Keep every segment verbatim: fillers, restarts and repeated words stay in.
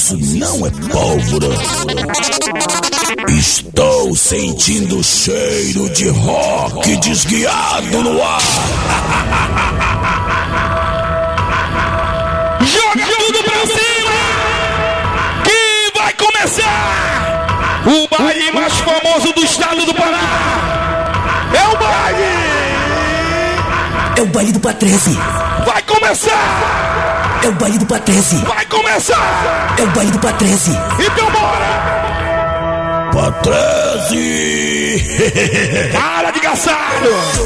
isso não é pólvora. Estou sentindo o cheiro de rock desguiado no ar. Joga tudo pra cima, que vai começar o baile mais famoso do estado do Pará. É o baile. É o baile do Patrese. Vai começar. É o baile do Patrese. Vai começar. É o baile do Patrese. Então bora. Patrese! Para de gaçado!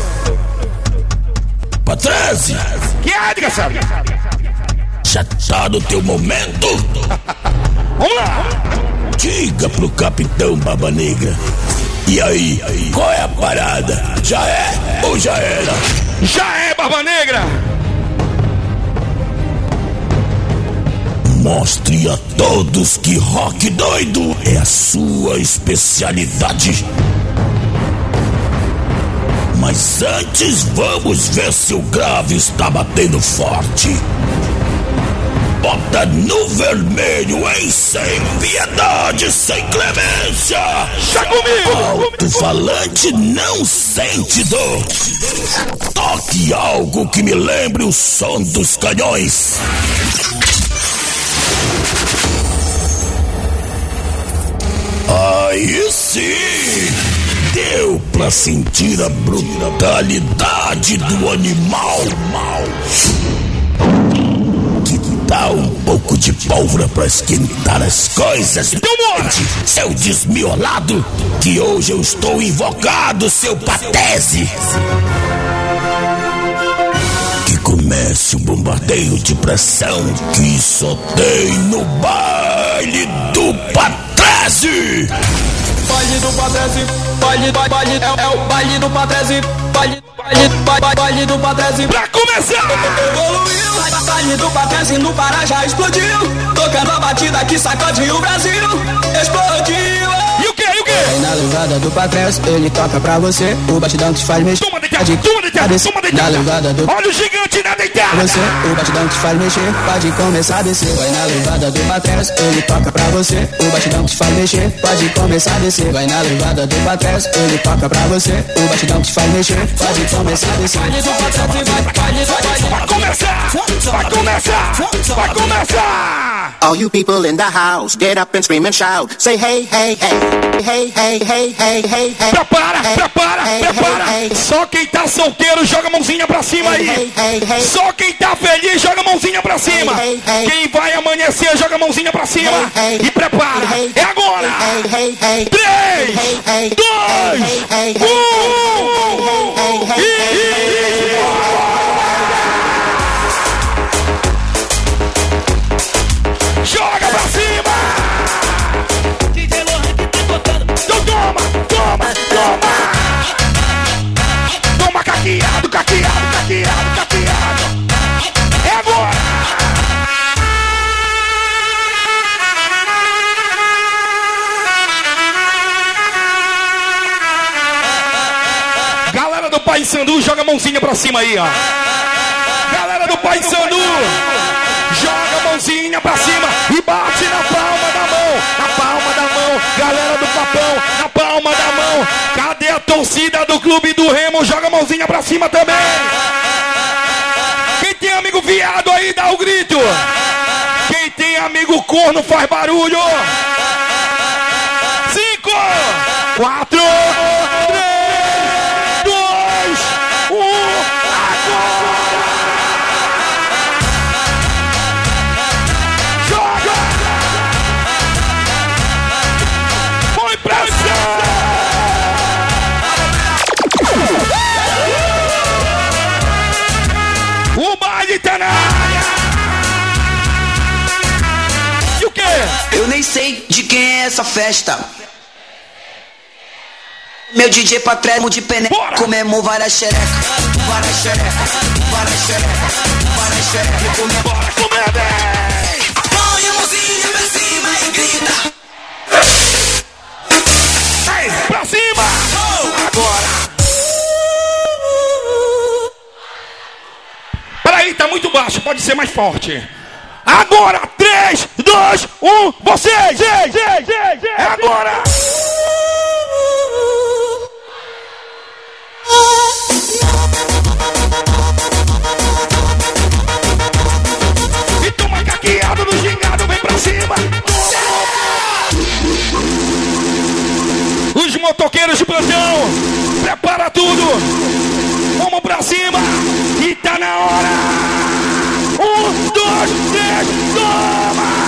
Patrese! Que é, de gaçado? Já tá no teu momento? Vamos lá! Diga pro Capitão Barba Negra. E aí, qual é a parada? Já é ou já era? Já é, Barba Negra! Mostre a todos que rock doido é a sua especialidade. Mas antes vamos ver se o grave está batendo forte. Bota no vermelho, hein? Sem piedade, sem clemência. Já comigo! Alto-falante não sente dor. Toque algo que me lembre o som dos canhões. Aí sim! Deu pra sentir a brutalidade do animal mal. Que tal um pouco de pólvora pra esquentar as coisas? Então bora! Seu desmiolado, que hoje eu estou invocado, seu Patrese! Que comece um bombardeio de pressão que só tem no baile do Patrese! Baile do Patrese, baile, baile, baile, é, é o baile do Patrese, baile, baile, baile, baile do Patrese. Pra começar! Evoluiu, baile do Patrese no Pará já explodiu, tocando a batida que sacode o Brasil, explodiu. E o que, e o que? Aí na levada do Patrese, ele toca pra você, o batidão que te faz mexer. Toma deitado, toma deitado, toma deitado. Na levada do Olha o gigante na deitada. você, o batidão que te faz mexer, pode começar a descer. Vai na levada do Patrese, ele toca pra você, o batidão que te faz mexer, pode começar a descer. Vai na levada do Patrese, ele toca pra você, o batidão que te faz mexer, pode começar a descer. Baile do Patrese, vai, baile, baile, Vai começar, vai começar, vai começar. All you people in the house, get up and scream and shout. Say hey, hey, hey, hey, hey, hey, hey, hey, hey. Prepara, hey, prepara, hey, prepara. hey, hey. Só quem tá solteiro joga a mãozinha pra cima aí. Hey, hey, hey. Só quem tá feliz joga a mãozinha pra cima. Hey, hey, hey. Quem vai amanhecer joga a mãozinha pra cima. Hey, hey. E prepara. Hey, hey. É agora. Hey, hey, hey. Três, Hey, hey. dois, Hey, hey, hey. um. Hey, hey, E... Joga pra cima! D J Lohan que tá tocando. Então toma, toma, toma! Toma caqueado, caqueado, caqueado, caqueado! É agora! Galera do Paysandu, joga a mãozinha pra cima aí, ó! Galera do Paysandu! Joga a mãozinha pra cima e bate na palma da mão, na palma da mão, galera do Papão, na palma da mão. Cadê a torcida do Clube do Remo? Joga a mãozinha pra cima também. Quem tem amigo viado aí, dá o grito. Quem tem amigo corno faz barulho. Cinco, quatro, três, dois, um, agora! Põe pressão! O baile tá na área! E o quê? Eu nem sei de quem é essa festa. Meu D J Patrese de pené, comemos várias xerecas, várias xerecas, várias xerecas, várias xerecas, comemos. Bora comer, bem! Põe a mãozinha pra cima e grita. Ei, pra cima! Agora! Peraí, tá muito baixo, pode ser mais forte. Agora, três, dois, um, vocês! É agora! E toma caqueado no gingado, vem pra cima! Os motoqueiros de plantão, prepara tudo! Vamos pra cima! E tá na hora! Um, dois, três, toma!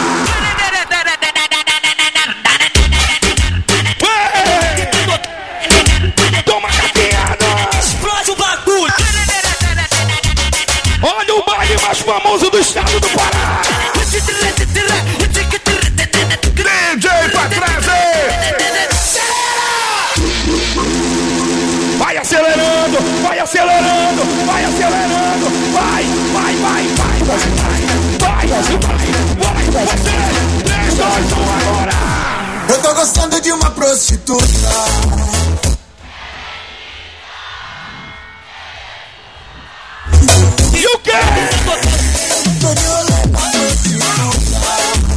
Ei! Toma caqueado! Explode o bagulho! Olha o baile mais famoso do estado do Pará! D J Patrese! Vai acelerando, vai acelerando, vai acelerando, vai, vai, vai, vai, vai, vai, vai, vai, vai, você, três, dois, um, agora! Eu tô gostando de uma prostituta. E o quê? Tô de rolê com a prostituta.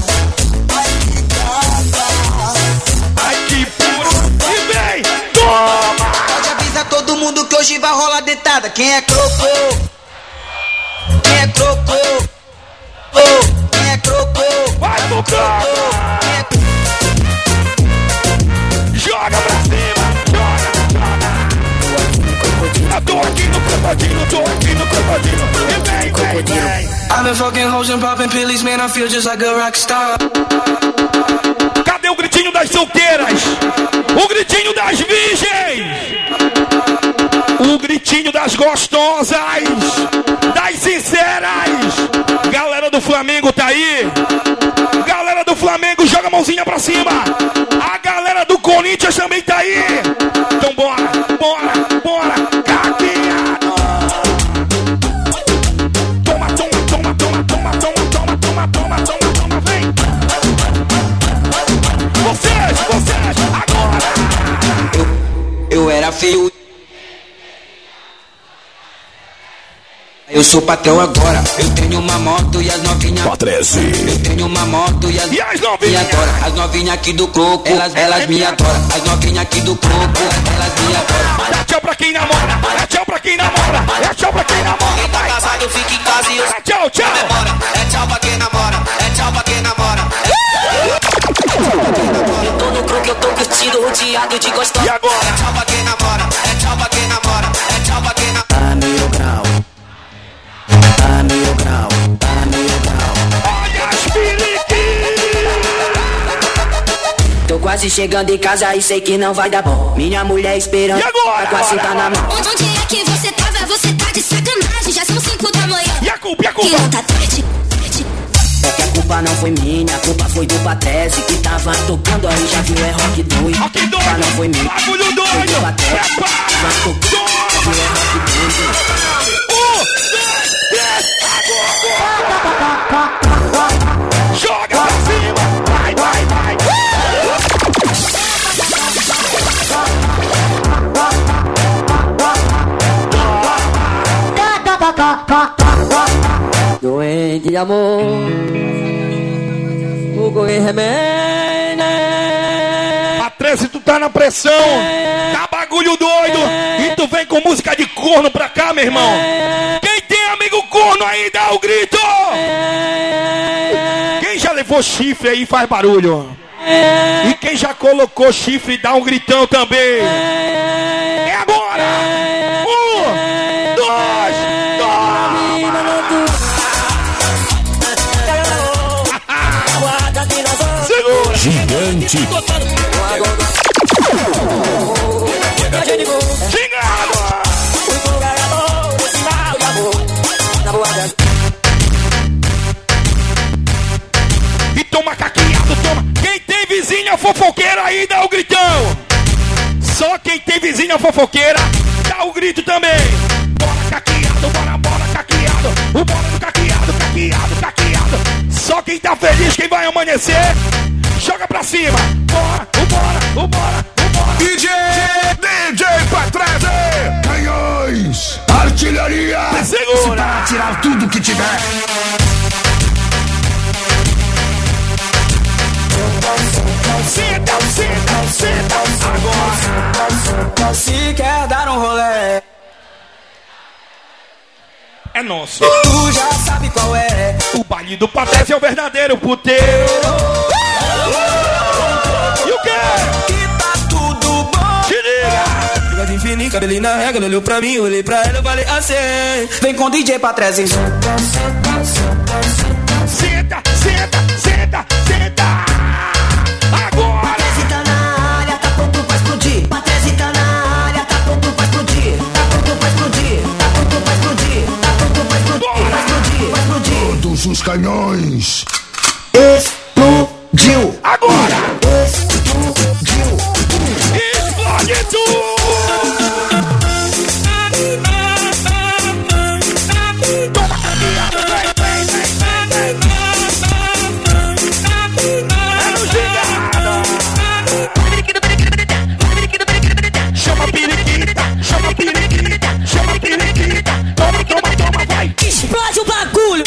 Ai, que puro! E vem, toma! Pode avisar todo mundo que hoje vai rolar dentada. Quem é croco? Quem é croco? Oh, quem é croco? Vai pro campo! Quem é... Joga pra cima, joga, joga! Eu tô aqui no crocodilo, tô aqui no crocodilo. E vem, vem, vem! I've been fucking hoes and popping pillies, man, I feel just like a rock star. Cadê o gritinho das solteiras? O gritinho das virgens! O gritinho das gostosas! Das sinceras! Galera do Flamengo tá aí! Galera do Flamengo, joga a mãozinha pra cima! A galera do Corinthians também tá aí! Então bora, bora, bora! Caqueado! Toma, toma, toma, toma, toma, toma, toma, toma, toma, toma, toma, vem! Vocês, vocês, agora! Eu, eu era feio. Eu sou patrão agora. Eu tenho uma moto e as novinhas. Patrese. Eu tenho uma moto e as, E as novinhas? me adoram. As novinhas aqui do croco, elas, elas me adoram. As novinhas aqui do croco, elas me adoram. Dá tchau pra quem namora, dá tchau pra quem namora, é tchau pra quem namora. Quem tá casado fica em casa e os Dá tchau, tchau. namora. É tchau pra quem namora, é tchau pra quem namora. Eu tô no croco, eu tô curtindo, rodeado de gostosa. E agora? É tchau pra quem namora, é tchau pra quem namora, é tchau pra quem namora. Tá mil grau, tá mil grau, tá mil grau. Olha as periquitas. Tô quase chegando em casa e sei que não vai dar bom. Minha mulher esperando, E agora? tá com a cinta na mão. Onde é que você tava? Você tá de sacanagem. Já são cinco da manhã. E a culpa, e a Que culpa? não tá tarde. É que a culpa não foi minha, a culpa foi do Patrese que tava tocando aí, já viu, é rock doido. Rock A culpa não foi doido, minha, bagulho foi do doido. Patrese. Prepara, Tava tocando, já viu, é rock doido. Um, dois, três, agora. Joga pra cima, vai, vai, vai. Doente de amor, o goi remene. Patrese, tu tá na pressão, tá bagulho doido. E tu vem com música de corno pra cá, meu irmão. Quem tem amigo corno aí, dá o grito. Quem já levou chifre aí, faz barulho. E quem já colocou chifre, dá um gritão também. É agora. Um, dois, toma. Segura. Gigante. Gingado. E toma caqueado, toma. Quem tem vizinha fofoqueira aí, dá o gritão. Só quem tem vizinha fofoqueira, dá o grito também. Bora caqueado, bora, bora caqueado. O bora do caqueado, caqueado, caqueado. Só quem tá feliz, quem vai amanhecer, joga pra cima. Bora, o bora, o bora, o bora. D J, D J Patrese. Canhões. Artilharia. Segura. Para tirar tudo que tiver. é nosso. Tu já sabe qual é. O baile do Patrese é o verdadeiro puteiro. E o quê? Que tá tudo bom. Te liga. Fica de fininho, cabelinho na regra. Ela olhou pra mim, eu olhei pra ela, eu falei assim. Vem com D J Patrese. Senta, senta, senta, senta. Agora. Patrese tá na área, tá pronto pra explodir. Patrese tá na área, tá pronto pra explodir. Tá pronto pra explodir. Tá pronto pra explodir. Tá pronto pra explodir. Vai explodir, vai explodir. Todos os canhões. Explodiu. Agora. Explodiu. Explode tudo. Explode o bagulho.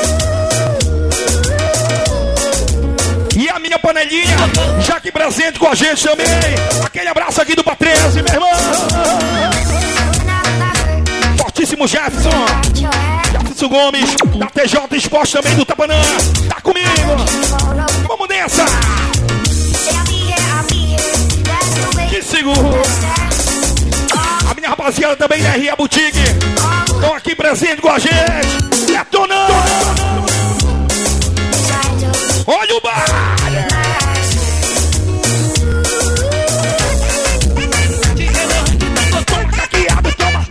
E a minha panelinha, já que presente com a gente também. Aquele abraço aqui do Patrese, meu irmão. Fortíssimo Jefferson. Jefferson Gomes, da T J Esporte também do Tapanã. Tá comigo. Vamos nessa. Que seguro. A minha rapaziada também da R A Boutique. Estão aqui presente com a gente. Detonando. Olha o bar. Toma caqueado, toma.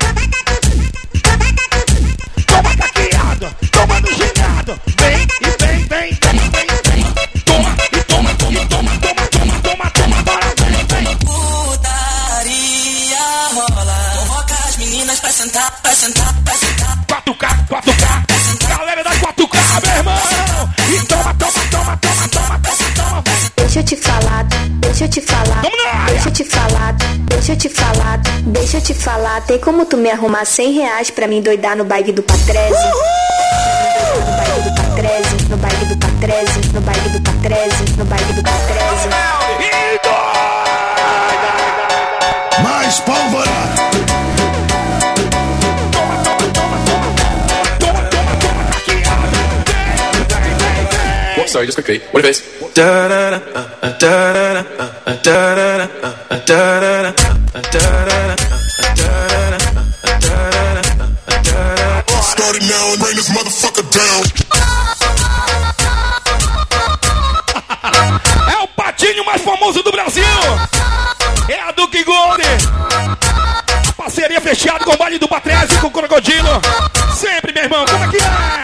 Toma caqueado, toma no gingado. Vem e vem, vem, vem, vem, vem. Toma e toma, e toma, toma, toma, toma, toma, bora, vem, vem. Putaria rola. Convoca as meninas pra sentar, pra sentar, pra sentar. quatro K, quatro K. Galera da quatro K, meu irmão. E toma, toma, toma, toma, toma, toma, toma. Deixa eu te falar, deixa eu te falar, Vamos lá. deixa eu te falar, deixa eu te falar, deixa eu te falar. Tem como tu me arrumar cem reais pra mim doidar no baile do Patrese? No baile do Patrese, no baile do Patrese, no baile do Patrese, no baile do Patrese. E doida. Mais pólvora. Toma, toma, toma, toma. Toma, toma, toma, caqueado. Vem, vem, vem, vem. Sorry, just quick fade. What if Starting now and bring this motherfucker down. É o patinho mais famoso do Brasil. É a Duke Gold. Parceria fechada com o baile do Patrese, com o Crocodilo. Sempre, meu irmão. Como é que é?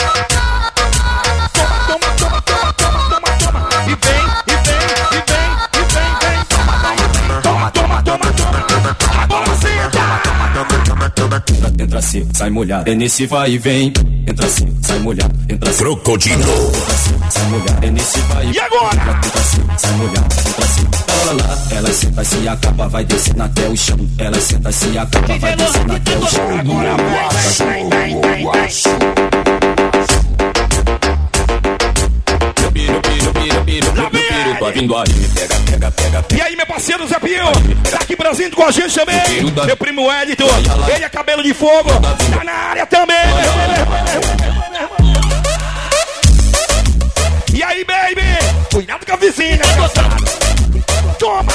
Toma, toma, toma, toma, toma, toma, toma. E vem, e vem, e vem, e vem, vem. Toma, toma, toma, toma, toma. A bola senta. Entra assim, sai molhado. É nesse vai e vem. Entra assim, sai molhado. Entra assim. Crocodilo. Entra assim, sai molhado. É nesse vai e E agora? entra assim, sai molhado. Entra assim. Ela lá, ela senta se acaba, vai descendo até o chão. Ela senta se acaba, vai descendo até o chão. Agora vai, vem, vem, vem, vem. Tá vindo aí, pega, pega, pega. E aí, meu parceiro Zé Pio, tá aqui presente com a gente também. Meu primo Edito, ele é cabelo de fogo, tá na área também. E aí, baby, cuidado com a vizinha, desgraçado. Toma!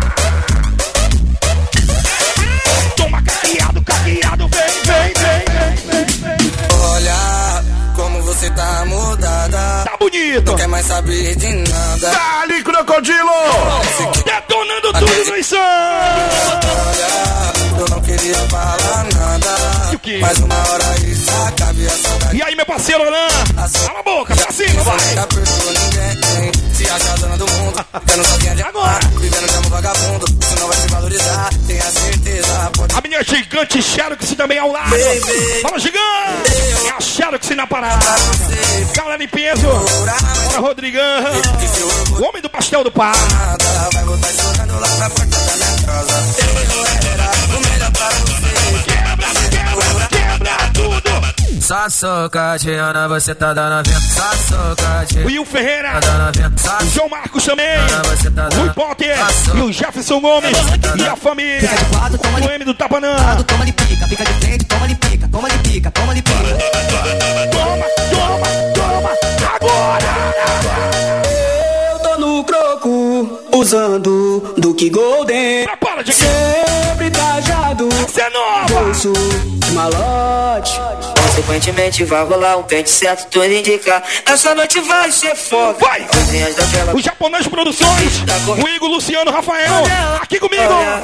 Toma, caqueado, caqueado, vem, vem, vem, vem, vem, vem. Olha como você tá mudada. Tá bonito. Não quer mais saber de nada. Dali, Crocodilo! Detonando tudo no som! Olha, eu não queria falar nada. E o quê? Mas uma hora isso acaba e a saudade. E aí, meu parceiro Alain? Cala a boca, pra cima, vai! Já perdoou ninguém. Se acha dona do mundo. Ficando sozinha de Agora. Vivendo de amor vagabundo. Você não vai se valorizar. Tenha certeza. Pode... A minha gigante Xerox também ao lado. Baby. Fala, gigante! É a Xerox na parada. Galera em peso. Bora, Rodrigão. O homem do pastel do pá. Vai voltar chorando lá pra porta da minha casa. Eu não era o melhor pra você. Quebra, quebra, quebra tudo. Sassocatiana, você tá dando vento. Sassocatiana. Will Ferreira. Tá dando vento. O João Marcos também. Você tá Rui dando Potter. E o Jefferson Gomes e a família. Fica de quatro, toma O de M do Tapanã. toma de pica, fica de frente, toma de pica, toma de pica, toma de pica. Toma, toma, toma, agora! Eu tô no croco, usando Duke Golden. Prepara, Diego. Sempre trajado, Você é nova! bolso de malote. Consequentemente vai rolar um pente certo, tudo indica. Essa noite vai ser foda. Vai! Coisinhas daquela. O Japonês Produções, o Igor, Luciano, Rafael, aqui comigo! Olha.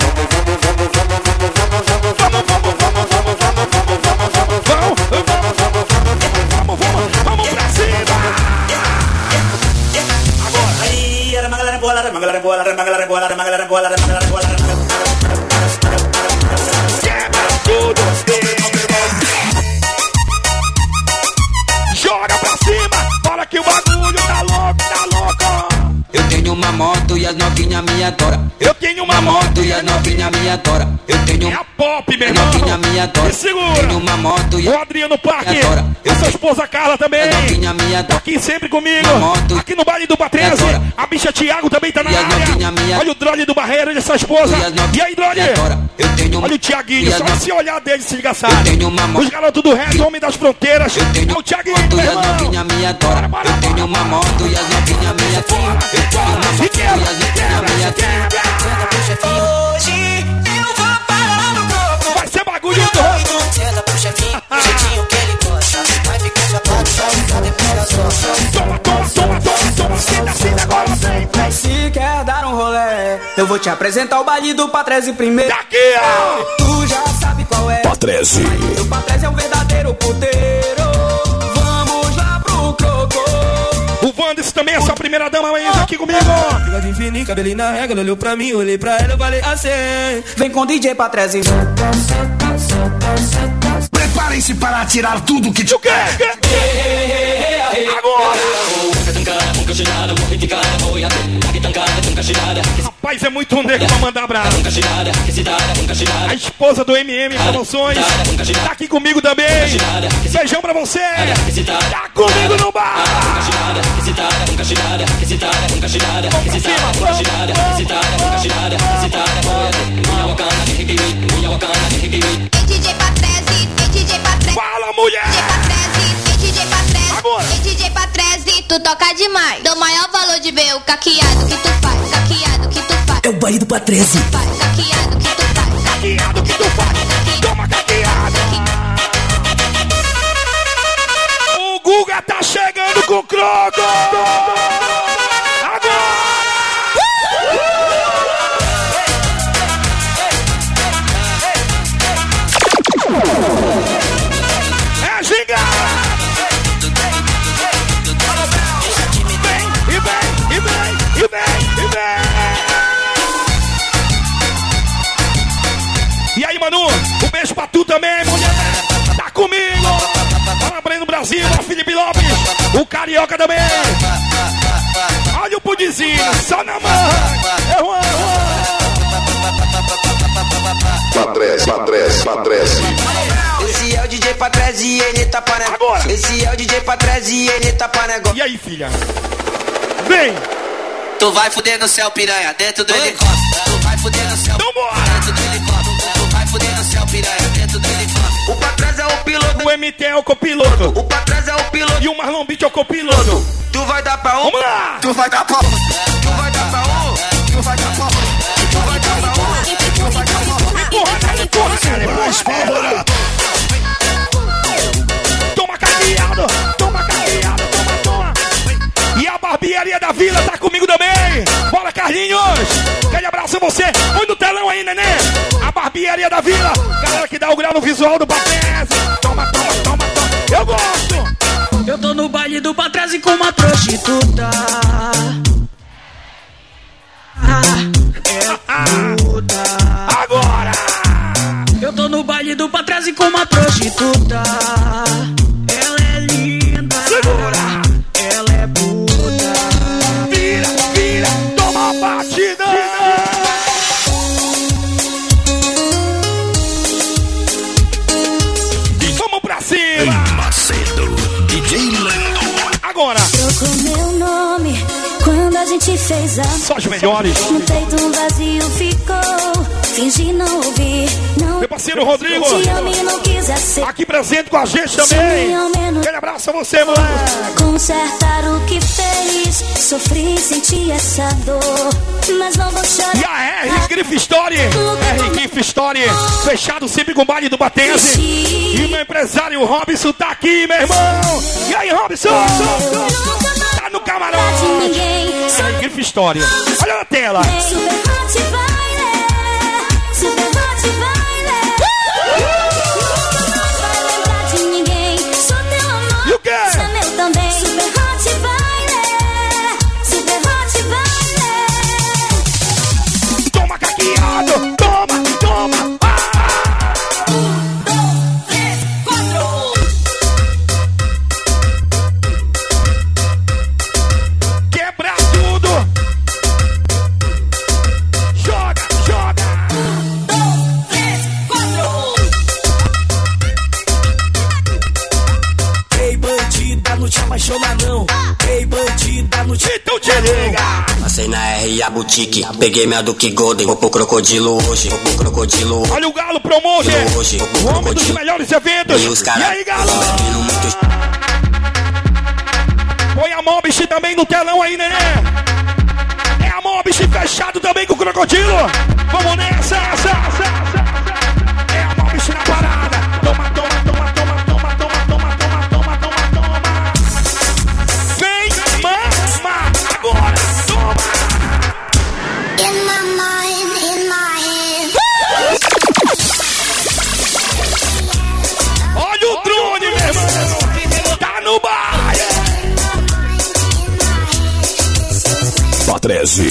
Vamos, vamos, vamos, vamos, vamos, vamos, vamos, vamos, vamos, vamos, vamos, vamos pra cima! Aí, era uma galera boa, era uma galera boa, era uma galera boa, era uma galera boa, era uma galera boa, era uma galera boa. Quebra tudo! Joga pra cima! Para que o bagulho tá louco, tá louco! Eu tenho uma moto e as novinhas me adoram. Eu tenho uma moto e as novinhas me adoram. Eu tenho É a pop, meu as irmão! novinhas me adoram. Me segura! Tenho uma moto e O Adriano Parque, Me adora. a sua esposa Carla também, as novinhas me adoram. aqui sempre comigo, Uma moto. aqui no baile do Patrese, Me adora. a bicha Thiago também tá na E as novinhas me área, adora. olha o Drole do Barreiro e essa esposa, E as novinhas e aí Drole, me adoram. Eu tenho olha o E Thiaguinho, as só no- esse olhar dele se desgraçado, Eu tenho uma moto. os garotos do Red, Homem das Fronteiras, Eu tenho é o Thiaguinho, moto meu e as irmão, novinhas me adoram. Bora, Eu bora, tenho bora, uma bora. moto e as novinhas me adoram. Eu tenho uma e moto e quebra, as novinhas quebra, me adoram. Hoje eu vou parar no croco. vai ser bagulho do Senta pro chefinho, do jeitinho que ele gosta. Vai ficar chapado, só ficar depois da sua. toma, toma, toma, toma, toma, senta, senta, agora vem, vem, Se quer dar um rolé, eu vou te apresentar o baile do Patrese primeiro. daqui, ó, Tu já sabe qual é. Patrese. O Patrese é um verdadeiro puteiro. Vamos lá pro croco. o Wanderson também, essa primeira dama, mas aqui comigo, Bigode fininho, cabelinho na regra, olhou pra mim, olhei pra ela, eu falei assim. Vem com D J Patrese. Preparem-se para atirar tudo que te o quê? Agora! Rapaz, é muito negro pra mandar abraço. A esposa do M M Promoções tá aqui comigo também. Beijão pra você. Tá comigo no bar. Vamos pra cima. Ei, D J Patrese, ei, D J Patrese. Fala, mulher. D J Patrese, Agora. ei, D J Patrese, tu toca demais. Dou maior valor de ver o caqueado que tu faz, caqueado que tu faz, É o baile do Patrese. faz, caqueado que tu faz. Caqueado que tu faz. Toma caqueado. O Guga tá chegando com o croco. Agora. É gigante. Vem, e vem, e vem, e vem, e vem. E aí, Manu, um beijo pra tu também, mulher. Tá comigo. Fala pra ele no Brasil, ó, Felipe Lopes. O Carioca também. Olha o pudizinho, só na mão. É Juan, Juan. Patrese, Patrese, Patrese. Esse é o D J Patrese e ele tá para Agora. Esse é o D J Patrese e ele tá para negócio. E aí, filha? Vem. Tu vai fuder no céu, piranha, dentro do helicóptero. Tu vai fuder no céu, Então bora. dentro do helicóptero. Tu vai fuder no céu, piranha, dentro do helicóptero. O Patrese é o piloto. O M T é o copiloto. O Patrese é o piloto. E o Marlon Beach é o copiloto. Tu vai dar pra um. Vamos lá. Tu vai dar pra um. Tu vai dar pra um. Tu vai dar pra um. Tu vai dar pra um. Tu vai dar pra um. Empurra, cara, empurra, cara, empurra. Toma caqueado, toma caqueado, toma, toma. E a barbearia da Vila tá comigo também. Bora, Carlinhos. Aquele abraço a você. Põe no telão aí, neném. A barbearia da Vila. Galera que dá o grau no visual do Patrese. Toma, toma, toma, toma. Eu gosto. Eu tô no baile do Patrese com uma prostituta. Ah, é puta. Agora. Eu tô no baile do Patrese com uma prostituta. Ela é linda. Segura. Ela é puta. Vira, vira. Toma a batida. Vamos pra cima. Macedo, D J Lando. Agora. Trocou meu nome quando a gente fez a... Só os melhores. No peito um vazio ficou, fingi não ouvir, não... Meu parceiro Rodrigo, te amo e não quis aceitar. aqui presente com a gente também. Aquele abraço a você, moleque. Consertar o que fez, sofri, senti essa dor, mas não vou chorar. E a R, Grife Story, R, Grife Story, fechado sempre com o baile do Batese. E o meu empresário Robson tá aqui, meu irmão. E aí, Robson? Tá no camarote. R, Grife Story. Olha na tela. Super hot vai, super hot vai, vai lembrar de ninguém. Sou teu amor, e o quê? sou meu também. Super hot vai, super hot vai. Toma caqueado, toma, toma. Apaixona não, ei bandida no Titão te liga. Passei na R a boutique, peguei minha Duke Golden, vou pro crocodilo hoje, vou pro crocodilo hoje. Olha o Galo Promoter, hoje, o homem dos melhores eventos. E, os cara, e aí, Galo? Põe a Mobish também no telão aí, nenê. É a Mobish fechado também com o crocodilo. Vamos nessa, essa, essa, essa. É a Mobish na parada. Toma, toma, toma, toma, toma, toma, toma, toma, toma, toma, toma. Vem, mama, agora, toma. In my mind, in my hand. Olha o drone, meu irmão. Tá no bar. Patrese.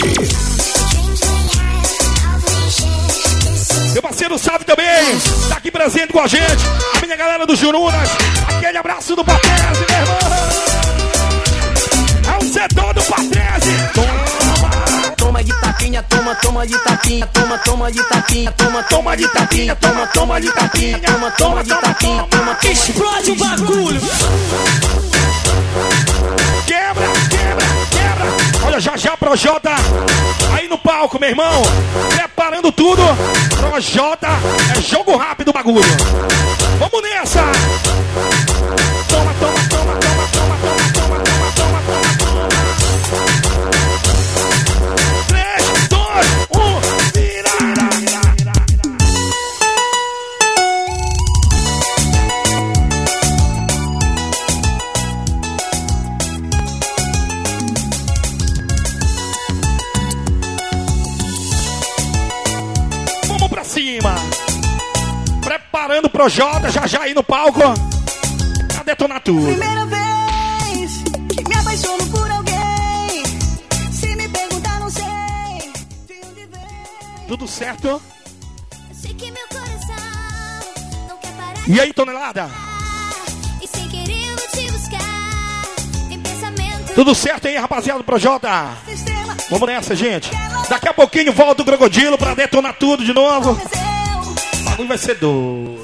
Meu parceiro sabe também, tá aqui presente com a gente. A minha galera do Jurunas, aquele abraço do Patrese, meu irmão. É o setor do Patrese. Toma, toma de tapinha, toma, toma de tapinha, toma, toma de tapinha, toma, toma de tapinha, toma, toma de tapinha, toma, toma de tapinha, toma, explode o bagulho. Quebra, quebra, quebra. Olha, já já Projota aí no palco, meu irmão. Preparando tudo. Projota é jogo rápido o bagulho. Vamos nessa. Toma, toma, toma, toma, toma, toma, toma, toma, toma, toma. três, dois, um, vira, vira, vira, vira. Vamos pra cima. Preparando o Projota, já já aí no palco. Pra detonar tudo. Primeira vez que me apaixono por alguém. Se me perguntar, não sei de onde vem. Tudo certo? Eu sei que meu coração não quer parar. E aí, Tonelada? E sem querer eu vou te buscar. Tem pensamento. Tudo certo aí, rapaziada do Projota? Vamos nessa, gente. Daqui a pouquinho volta o Crocodilo pra detonar tudo de novo. O bagulho vai ser doido.